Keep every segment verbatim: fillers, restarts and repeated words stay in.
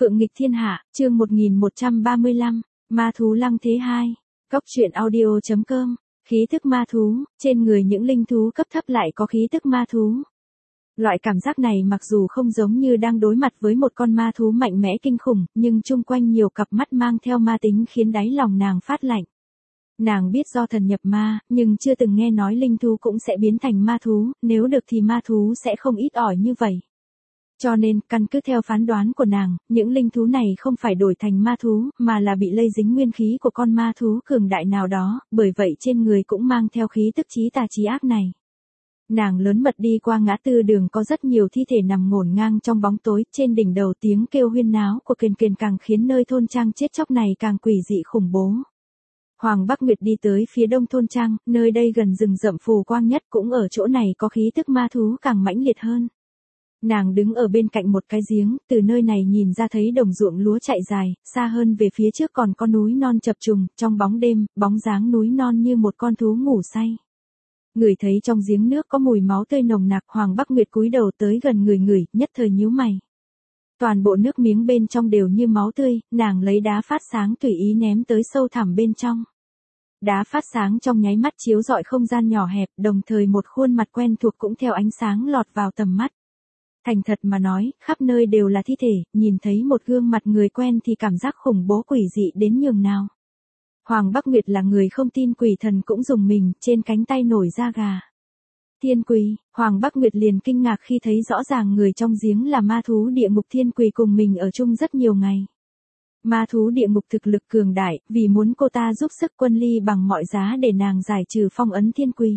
Phượng nghịch thiên hạ, chương một nghìn một trăm ba mươi lăm, ma thú lăng thế hai. Cốc truyện audio chấm com. Khí tức ma thú, trên người những linh thú cấp thấp lại có khí tức ma thú. Loại cảm giác này mặc dù không giống như đang đối mặt với một con ma thú mạnh mẽ kinh khủng, nhưng chung quanh nhiều cặp mắt mang theo ma tính khiến đáy lòng nàng phát lạnh. Nàng biết do thần nhập ma, nhưng chưa từng nghe nói linh thú cũng sẽ biến thành ma thú, nếu được thì ma thú sẽ không ít ỏi như vậy. Cho nên, căn cứ theo phán đoán của nàng, những linh thú này không phải đổi thành ma thú, mà là bị lây dính nguyên khí của con ma thú cường đại nào đó, bởi vậy trên người cũng mang theo khí tức chí tà chí ác này. Nàng lớn mật đi qua ngã tư đường có rất nhiều thi thể nằm ngổn ngang trong bóng tối, trên đỉnh đầu tiếng kêu huyên náo của kền kền càng khiến nơi thôn trang chết chóc này càng quỷ dị khủng bố. Hoàng Bắc Nguyệt đi tới phía đông thôn trang, nơi đây gần rừng rậm phù quang nhất, cũng ở chỗ này có khí tức ma thú càng mãnh liệt hơn. Nàng đứng ở bên cạnh một cái giếng, từ nơi này nhìn ra thấy đồng ruộng lúa chạy dài, xa hơn về phía trước còn có núi non chập trùng, trong bóng đêm, bóng dáng núi non như một con thú ngủ say. Người thấy trong giếng nước có mùi máu tươi nồng nặc, Hoàng Bắc Nguyệt cúi đầu tới gần người người, nhất thời nhíu mày. Toàn bộ nước miếng bên trong đều như máu tươi, nàng lấy đá phát sáng tùy ý ném tới sâu thẳm bên trong. Đá phát sáng trong nháy mắt chiếu rọi không gian nhỏ hẹp, đồng thời một khuôn mặt quen thuộc cũng theo ánh sáng lọt vào tầm mắt. Thành thật mà nói, khắp nơi đều là thi thể, nhìn thấy một gương mặt người quen thì cảm giác khủng bố quỷ dị đến nhường nào. Hoàng Bắc Nguyệt là người không tin quỷ thần cũng dùng mình, trên cánh tay nổi da gà. Thiên quỷ, Hoàng Bắc Nguyệt liền kinh ngạc khi thấy rõ ràng người trong giếng là ma thú địa ngục thiên quỷ cùng mình ở chung rất nhiều ngày. Ma thú địa ngục thực lực cường đại, vì muốn cô ta giúp sức Quân Ly bằng mọi giá để nàng giải trừ phong ấn thiên quỷ.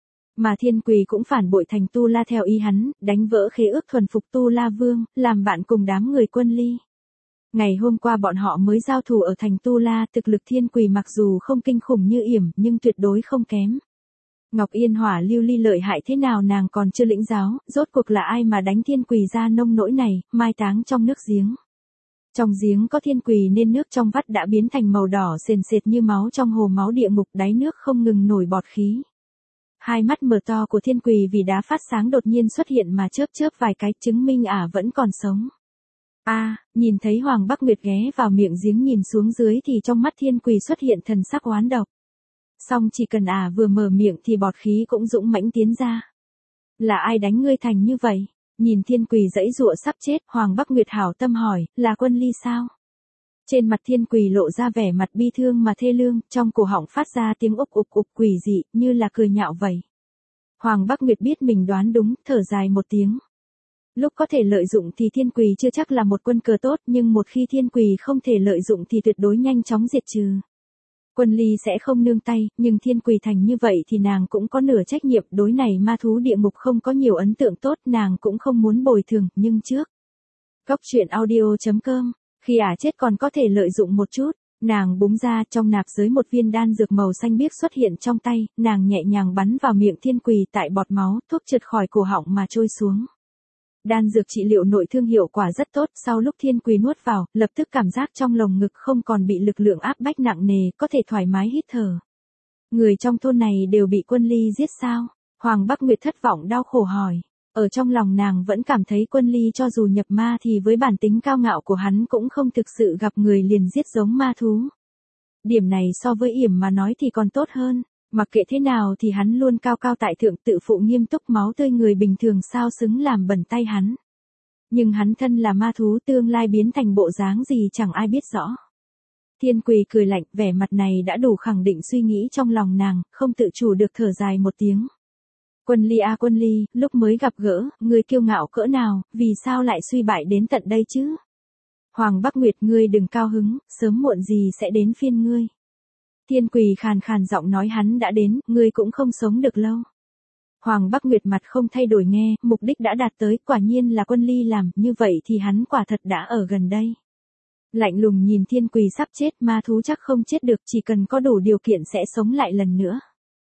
Mà thiên quỷ cũng phản bội thành Tu La theo ý hắn, đánh vỡ khế ước thuần phục Tu La Vương, làm bạn cùng đám người Quân Ly. Ngày hôm qua bọn họ mới giao thủ ở thành Tu La, thực lực thiên quỷ mặc dù không kinh khủng như yểm, nhưng tuyệt đối không kém. Ngọc Yên Hỏa lưu ly lợi hại thế nào nàng còn chưa lĩnh giáo, rốt cuộc là ai mà đánh thiên quỷ ra nông nỗi này, mai táng trong nước giếng. Trong giếng có thiên quỷ nên nước trong vắt đã biến thành màu đỏ sền sệt như máu trong hồ máu địa ngục, đáy nước không ngừng nổi bọt khí. Hai mắt mở to của thiên quỷ vì đá phát sáng đột nhiên xuất hiện mà chớp chớp vài cái, chứng minh ả vẫn còn sống. A, à, nhìn thấy Hoàng Bắc Nguyệt ghé vào miệng giếng nhìn xuống dưới thì trong mắt thiên quỷ xuất hiện thần sắc oán độc. Song chỉ cần ả vừa mở miệng thì bọt khí cũng dũng mãnh tiến ra. Là ai đánh ngươi thành như vậy? Nhìn thiên quỷ giãy giụa sắp chết, Hoàng Bắc Nguyệt hảo tâm hỏi, là Quân Ly sao? Trên mặt thiên quỷ lộ ra vẻ mặt bi thương mà thê lương, trong cổ họng phát ra tiếng ục ục ục quỷ dị, như là cười nhạo vậy. Hoàng Bắc Nguyệt biết mình đoán đúng, thở dài một tiếng. Lúc có thể lợi dụng thì thiên quỷ chưa chắc là một quân cờ tốt, nhưng một khi thiên quỷ không thể lợi dụng thì tuyệt đối nhanh chóng diệt trừ. Quân Ly sẽ không nương tay, nhưng thiên quỷ thành như vậy thì nàng cũng có nửa trách nhiệm, đối này ma thú địa ngục không có nhiều ấn tượng tốt, nàng cũng không muốn bồi thường, nhưng trước. Cốc truyện audio chấm com. Khi ả chết còn có thể lợi dụng một chút, nàng búng ra trong nạp giới một viên đan dược màu xanh biếc xuất hiện trong tay, nàng nhẹ nhàng bắn vào miệng thiên quỷ tại bọt máu, thuốc trượt khỏi cổ họng mà trôi xuống. Đan dược trị liệu nội thương hiệu quả rất tốt, sau lúc thiên quỷ nuốt vào, lập tức cảm giác trong lồng ngực không còn bị lực lượng áp bách nặng nề, có thể thoải mái hít thở. Người trong thôn này đều bị Quân Ly giết sao? Hoàng Bắc Nguyệt thất vọng đau khổ hỏi. Ở trong lòng nàng vẫn cảm thấy Quân Ly cho dù nhập ma thì với bản tính cao ngạo của hắn cũng không thực sự gặp người liền giết giống ma thú. Điểm này so với yểm mà nói thì còn tốt hơn, mặc kệ thế nào thì hắn luôn cao cao tại thượng tự phụ nghiêm túc, máu tươi người bình thường sao xứng làm bẩn tay hắn. Nhưng hắn thân là ma thú, tương lai biến thành bộ dáng gì chẳng ai biết rõ. Thiên quỷ cười lạnh, vẻ mặt này đã đủ khẳng định suy nghĩ trong lòng nàng, không tự chủ được thở dài một tiếng. Quân Ly a Quân Ly, lúc mới gặp gỡ, ngươi kiêu ngạo cỡ nào, vì sao lại suy bại đến tận đây chứ? Hoàng Bắc Nguyệt, ngươi đừng cao hứng, sớm muộn gì sẽ đến phiên ngươi. Thiên quỷ khàn khàn giọng nói hắn đã đến, ngươi cũng không sống được lâu. Hoàng Bắc Nguyệt mặt không thay đổi nghe, mục đích đã đạt tới, quả nhiên là Quân Ly làm, như vậy thì hắn quả thật đã ở gần đây. Lạnh lùng nhìn thiên quỷ sắp chết, ma thú chắc không chết được, chỉ cần có đủ điều kiện sẽ sống lại lần nữa.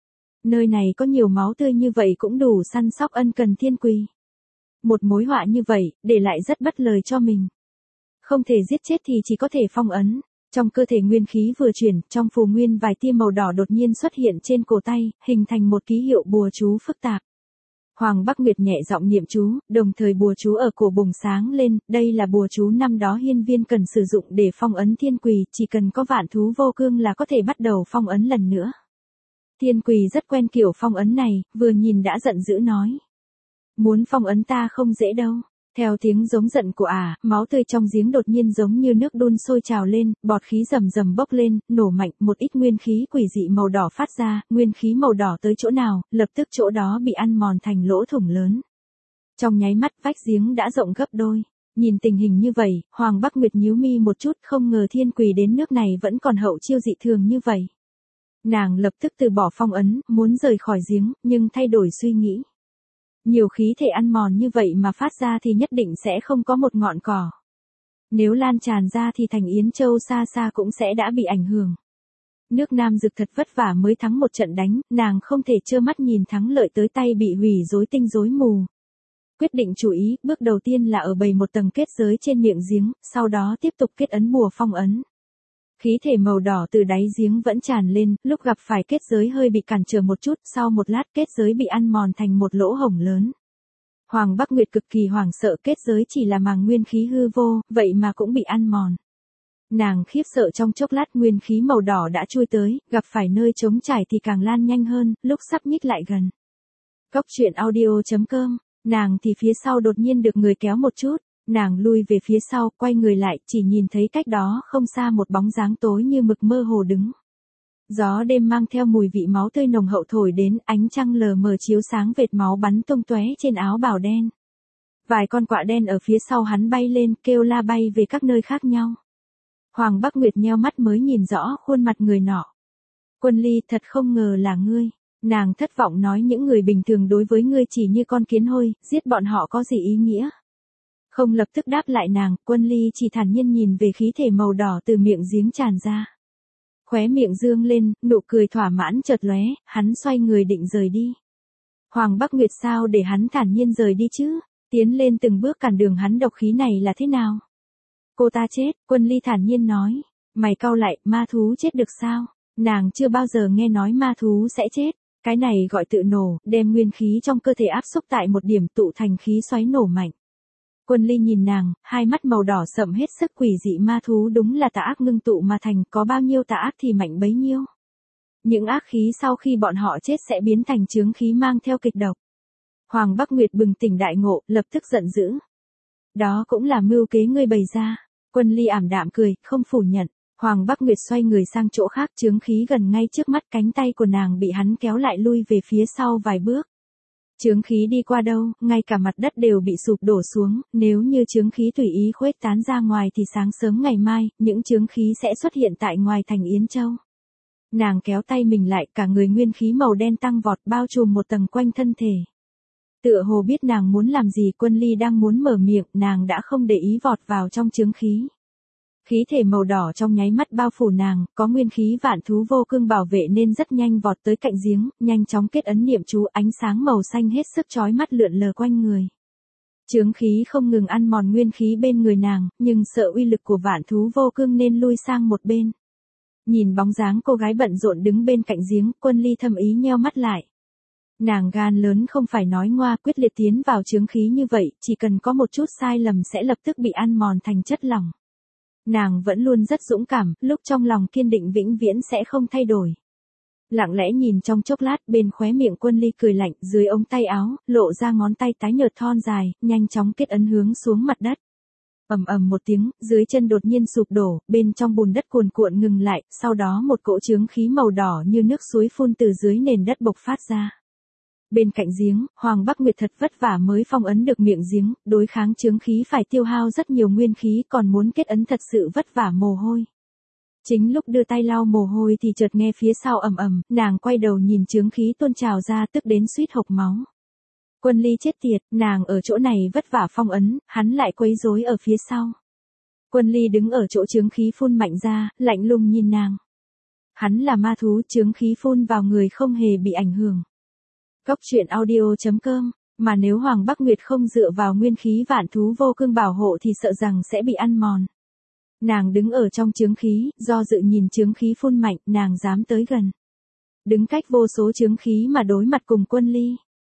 Nơi này có nhiều máu tươi như vậy cũng đủ săn sóc ân cần thiên quỷ. Một mối họa như vậy, để lại rất bất lời cho mình. Không thể giết chết thì chỉ có thể phong ấn. Trong cơ thể nguyên khí vừa chuyển, trong phù nguyên vài tia màu đỏ đột nhiên xuất hiện trên cổ tay, hình thành một ký hiệu bùa chú phức tạp. Hoàng Bắc Nguyệt nhẹ giọng niệm chú, đồng thời bùa chú ở cổ bùng sáng lên, đây là bùa chú năm đó hiên viên cần sử dụng để phong ấn thiên quỳ, chỉ cần có vạn thú vô cương là có thể bắt đầu phong ấn lần nữa. Thiên quỳ rất quen kiểu phong ấn này, vừa nhìn đã giận dữ nói. Muốn phong ấn ta không dễ đâu. Theo tiếng giống giận của ả, à, máu tươi trong giếng đột nhiên giống như nước đun sôi trào lên, bọt khí rầm rầm bốc lên, nổ mạnh, một ít nguyên khí quỷ dị màu đỏ phát ra, nguyên khí màu đỏ tới chỗ nào, lập tức chỗ đó bị ăn mòn thành lỗ thủng lớn. Trong nháy mắt vách giếng đã rộng gấp đôi. Nhìn tình hình như vậy, Hoàng Bắc Nguyệt nhíu mi một chút, không ngờ thiên quỳ đến nước này vẫn còn hậu chiêu dị thường như vậy. Nàng lập tức từ bỏ phong ấn, muốn rời khỏi giếng, nhưng thay đổi suy nghĩ. Nhiều khí thể ăn mòn như vậy mà phát ra thì nhất định sẽ không có một ngọn cỏ. Nếu lan tràn ra thì thành Yến Châu xa xa cũng sẽ đã bị ảnh hưởng. Nước Nam Dực thật vất vả mới thắng một trận đánh, nàng không thể trơ mắt nhìn thắng lợi tới tay bị hủy rối tinh rối mù. Quyết định chú ý, bước đầu tiên là ở bày một tầng kết giới trên miệng giếng, sau đó tiếp tục kết ấn bùa phong ấn. Khí thể màu đỏ từ đáy giếng vẫn tràn lên, lúc gặp phải kết giới hơi bị cản trở một chút, sau một lát kết giới bị ăn mòn thành một lỗ hổng lớn. Hoàng Bắc Nguyệt cực kỳ hoảng sợ, kết giới chỉ là màng nguyên khí hư vô, vậy mà cũng bị ăn mòn. Nàng khiếp sợ trong chốc lát nguyên khí màu đỏ đã chui tới, gặp phải nơi trống trải thì càng lan nhanh hơn, lúc sắp nhích lại gần. Cốc truyện audio chấm com, nàng thì phía sau đột nhiên được người kéo một chút. Nàng lui về phía sau, quay người lại, chỉ nhìn thấy cách đó không xa một bóng dáng tối như mực mơ hồ đứng. Gió đêm mang theo mùi vị máu tươi nồng hậu thổi đến, ánh trăng lờ mờ chiếu sáng vệt máu bắn tung tóe trên áo bào đen. Vài con quạ đen ở phía sau hắn bay lên, kêu la bay về các nơi khác nhau. Hoàng Bắc Nguyệt nheo mắt mới nhìn rõ khuôn mặt người nọ. Quân Ly, thật không ngờ là ngươi. Nàng thất vọng nói, những người bình thường đối với ngươi chỉ như con kiến hôi, giết bọn họ có gì ý nghĩa. Không lập tức đáp lại nàng, Quân Ly chỉ thản nhiên nhìn về khí thể màu đỏ từ miệng giếng tràn ra. Khóe miệng dương lên, nụ cười thỏa mãn chợt lóe, hắn xoay người định rời đi. Hoàng Bắc Nguyệt sao để hắn thản nhiên rời đi chứ, tiến lên từng bước cản đường hắn, độc khí này là thế nào? Cô ta chết, Quân Ly thản nhiên nói. Mày cau lại, ma thú chết được sao? Nàng chưa bao giờ nghe nói ma thú sẽ chết. Cái này gọi tự nổ, đem nguyên khí trong cơ thể áp xúc tại một điểm tụ thành khí xoáy nổ mạnh. Quân Ly nhìn nàng, hai mắt màu đỏ sậm hết sức, quỷ dị ma thú đúng là tà ác ngưng tụ mà thành, có bao nhiêu tà ác thì mạnh bấy nhiêu. Những ác khí sau khi bọn họ chết sẽ biến thành chướng khí mang theo kịch độc. Hoàng Bắc Nguyệt bừng tỉnh đại ngộ, lập tức giận dữ. Đó cũng là mưu kế ngươi bày ra. Quân Ly ảm đạm cười, không phủ nhận. Hoàng Bắc Nguyệt xoay người sang chỗ khác, chướng khí gần ngay trước mắt, cánh tay của nàng bị hắn kéo lại lui về phía sau vài bước. Chướng khí đi qua đâu, ngay cả mặt đất đều bị sụp đổ xuống, nếu như chướng khí tùy ý khuếch tán ra ngoài thì sáng sớm ngày mai, những chướng khí sẽ xuất hiện tại ngoài thành Yến Châu. Nàng kéo tay mình lại, cả người nguyên khí màu đen tăng vọt bao trùm một tầng quanh thân thể. Tựa hồ biết nàng muốn làm gì, Quân Ly đang muốn mở miệng, nàng đã không để ý vọt vào trong chướng khí. Khí thể màu đỏ trong nháy mắt bao phủ nàng, có nguyên khí vạn thú vô cương bảo vệ nên rất nhanh vọt tới cạnh giếng, nhanh chóng kết ấn niệm chú, ánh sáng màu xanh hết sức chói mắt lượn lờ quanh người. Chướng khí không ngừng ăn mòn nguyên khí bên người nàng, nhưng sợ uy lực của vạn thú vô cương nên lui sang một bên. Nhìn bóng dáng cô gái bận rộn đứng bên cạnh giếng, Quân Ly thầm ý nheo mắt lại. Nàng gan lớn không phải nói ngoa, quyết liệt tiến vào chướng khí như vậy, chỉ cần có một chút sai lầm sẽ lập tức bị ăn mòn thành chất lỏng. Nàng vẫn luôn rất dũng cảm, lúc trong lòng kiên định vĩnh viễn sẽ không thay đổi. Lặng lẽ nhìn trong chốc lát, bên khóe miệng Quân Ly cười lạnh, dưới ống tay áo, lộ ra ngón tay tái nhợt thon dài, nhanh chóng kết ấn hướng xuống mặt đất. Ầm ầm một tiếng, dưới chân đột nhiên sụp đổ, bên trong bùn đất cuồn cuộn ngừng lại, sau đó một cỗ chướng khí màu đỏ như nước suối phun từ dưới nền đất bộc phát ra. Bên cạnh giếng, Hoàng Bắc Nguyệt thật vất vả mới phong ấn được miệng giếng, đối kháng chướng khí phải tiêu hao rất nhiều nguyên khí, còn muốn kết ấn thật sự vất vả mồ hôi. Chính lúc đưa tay lau mồ hôi thì chợt nghe phía sau ầm ầm, nàng quay đầu nhìn chướng khí tuôn trào ra, tức đến suýt hộc máu. Quân Ly chết tiệt, nàng ở chỗ này vất vả phong ấn, hắn lại quấy rối ở phía sau. Quân Ly đứng ở chỗ chướng khí phun mạnh ra, lạnh lùng nhìn nàng. Hắn là ma thú, chướng khí phun vào người không hề bị ảnh hưởng. Cốc truyện audio chấm com, mà nếu Hoàng Bắc Nguyệt không dựa vào nguyên khí vạn thú vô cương bảo hộ thì sợ rằng sẽ bị ăn mòn. Nàng đứng ở trong chướng khí, do dự nhìn chướng khí phun mạnh, nàng dám tới gần. Đứng cách vô số chướng khí mà đối mặt cùng Quân Ly.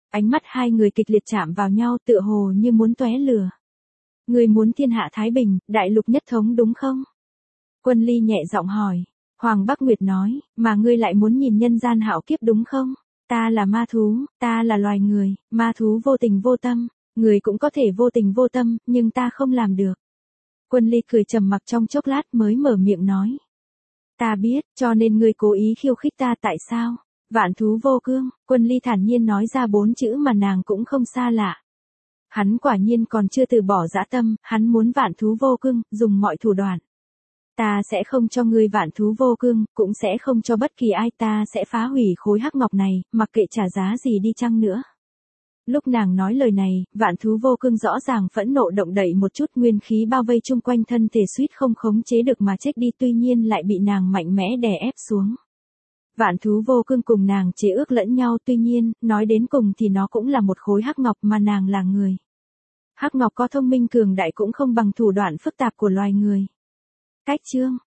Ánh mắt hai người kịch liệt chạm vào nhau tựa hồ như muốn tóe lửa. Ngươi muốn thiên hạ thái bình, đại lục nhất thống đúng không? Quân Ly nhẹ giọng hỏi. Hoàng Bắc Nguyệt nói, mà ngươi lại muốn nhìn nhân gian hạo kiếp đúng không? Ta là ma thú, ta là loài người, ma thú vô tình vô tâm, người cũng có thể vô tình vô tâm, nhưng ta không làm được. Quân Ly cười trầm mặc trong chốc lát mới mở miệng nói. Ta biết, cho nên ngươi cố ý khiêu khích ta tại sao? Vạn thú vô cương, Quân Ly thản nhiên nói ra bốn chữ mà nàng cũng không xa lạ. Hắn quả nhiên còn chưa từ bỏ dã tâm, hắn muốn vạn thú vô cương, dùng mọi thủ đoạn. Ta sẽ không cho ngươi vạn thú vô cương, cũng sẽ không cho bất kỳ ai, ta sẽ phá hủy khối hắc ngọc này, mặc kệ trả giá gì đi chăng nữa. Lúc nàng nói lời này, vạn thú vô cương rõ ràng phẫn nộ động đậy một chút, nguyên khí bao vây chung quanh thân thể suýt không khống chế được mà chết đi, tuy nhiên lại bị nàng mạnh mẽ đè ép xuống. Vạn thú vô cương cùng nàng chế ước lẫn nhau, tuy nhiên, nói đến cùng thì nó cũng là một khối hắc ngọc mà nàng là người. Hắc ngọc có thông minh cường đại cũng không bằng thủ đoạn phức tạp của loài người. Cách chương